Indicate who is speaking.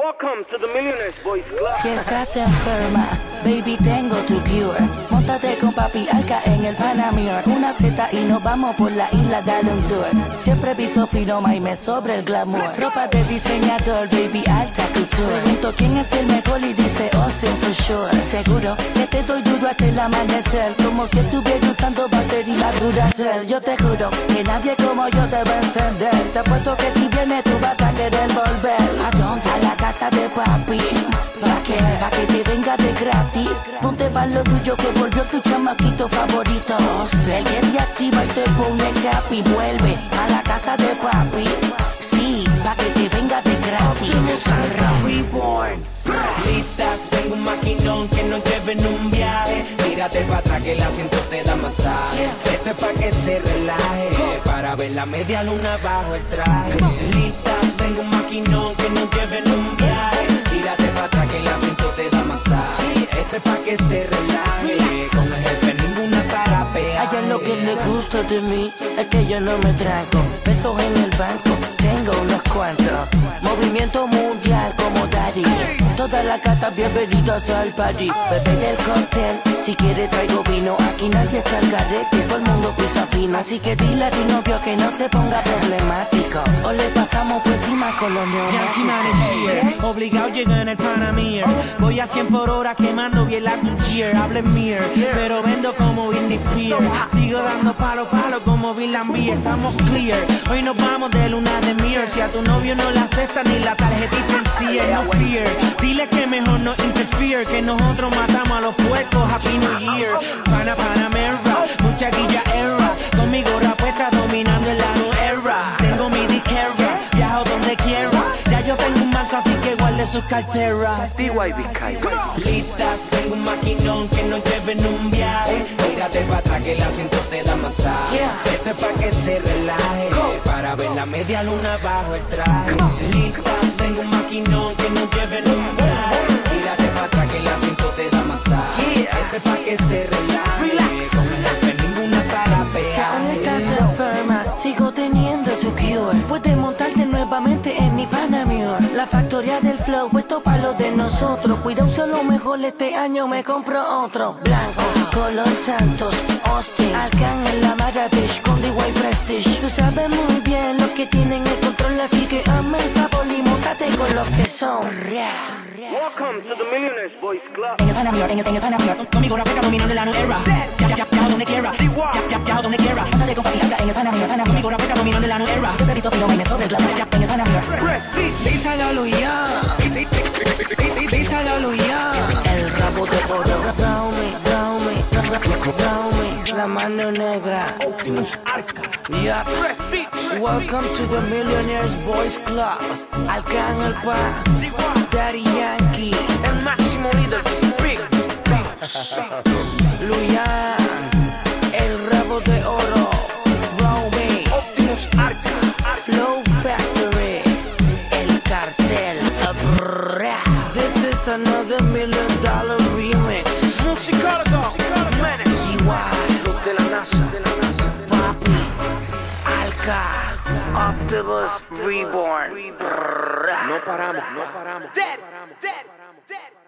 Speaker 1: Welcome to the Millionaires Boys Club.
Speaker 2: Si estás enferma, baby, tengo tu cure. Móntate con papi Alca en el Panamir. Una Z y nos vamos por la isla, dale un tour. Siempre he visto Finoma y me sobra el glamour. Ropa de diseñador, baby, alta couture. Pregunto quién es el mejor y dice Austin for sure. Seguro que te doy duro hasta el amanecer, como si estuviera usando batería Duracell. Yo te juro que nadie como yo te va a encender. Te apuesto que si vienes tú vas a querer volver. ¿A dónde? A la casa de papi. Pa' que te venga de gratis. Ponte pa' lo tuyo que volvió tu chamaquito favorito. El que te activa y te pone happy. Vuelve a la casa de papi. Sí, pa' que te venga de gratis. Reborn.
Speaker 3: Lista, tengo un maquinón que nos lleve en un viaje. Tírate para atrás que el asiento te da masaje. Esto es pa' que se relaje, para ver la media luna bajo el traje. Lista, tengo un maquinón que nos lleve en un viaje. Tírate para atrás que el asiento te da masaje. Esto es pa' que se relaje, con el jefe ninguna tarapea.
Speaker 2: A ella lo que le gusta de mí es que yo no me tranco. Pesos en el banco, tengo unos cuantos. Movimiento mundial como Daddy. Todas las gatas bienvenidas al party. Bebé del cóctel, si quiere traigo vino. Aquí nadie está al garete, todo el mundo pisa fino. Así que dile a tu novio que no se ponga problemático, o le pasamos por encima con los neumáticos.
Speaker 4: Obligado llega en el Panamir. Voy a 100 por hora quemando bien la Guccier. Hable mir, pero vendo como Britney Spears. Sigo dando palo como Bill Lambier. Estamos clear, hoy nos vamos de luna de mier. Si a tu novio no la acepta ni la tarjetita en sí, no fear. Dile que mejor no interfere, que nosotros matamos a los puercos. Happy New Year. Panamera, mucha guilla era. Con mi gorra puesta dominando el la era. Tengo mi disquera, viajo donde quiera. Ya yo tengo un banco así que guarde sus carteras.
Speaker 3: Lista, tengo un maquinón que nos lleve en un viaje. Tírate para atrás que el asiento te da masaje. Esto es pa' que se relaje, para ver la media luna bajo el traje. Lista, tengo un maquinón que nos lleve en un viaje. Tírate para atrás que el asiento te da masaje. Esto es pa' que se relaje, con el jefe ninguna tarapea.
Speaker 2: Si aún estás enferma, sigo teniendo tu cure. Puedes montarte nuevamente en mi Panamir. La factoría del flow, puesto para lo de nosotros. Cuida, usa lo mejor, este año me compro otro. Blanco, color Santos, Austin, Alcan en la Maravish, con D.Y. Prestige. Tú sabes muy bien lo que tienen el control, así que hazme el favor y móntate con los que son.
Speaker 1: Welcome to the Millionaires Boys Club.
Speaker 4: En el Panamir, con mi gorra peca dominando la nueva era. Viajo donde quiera, viajo donde quiera.
Speaker 2: Móntate con papi Alca en el Panamir.
Speaker 4: Con mi gorra peca dominando la nueva era.
Speaker 2: Siempre he visto Finoma y me sobra el glamour. En el Panamir.
Speaker 4: Díselo, Luya. Díselo, Luya.
Speaker 2: El rabo de oro. Round me, la mano negra.
Speaker 1: Optimus Arca.
Speaker 2: Yeah. Welcome to the Millionaires Boys Club. Alca en el pa, Daddy Yankee,
Speaker 1: El máximo líder. Big.
Speaker 2: Luyan, el rabo de oro. Round me,
Speaker 1: Optimus Arca.
Speaker 2: Flow Factory, el cartel. This is another $1 million remix.
Speaker 1: Musicólogo. Menes. Los de la NASA.
Speaker 2: Papi, Alca, Optimus Reborn.
Speaker 1: No paramos.
Speaker 4: Dead.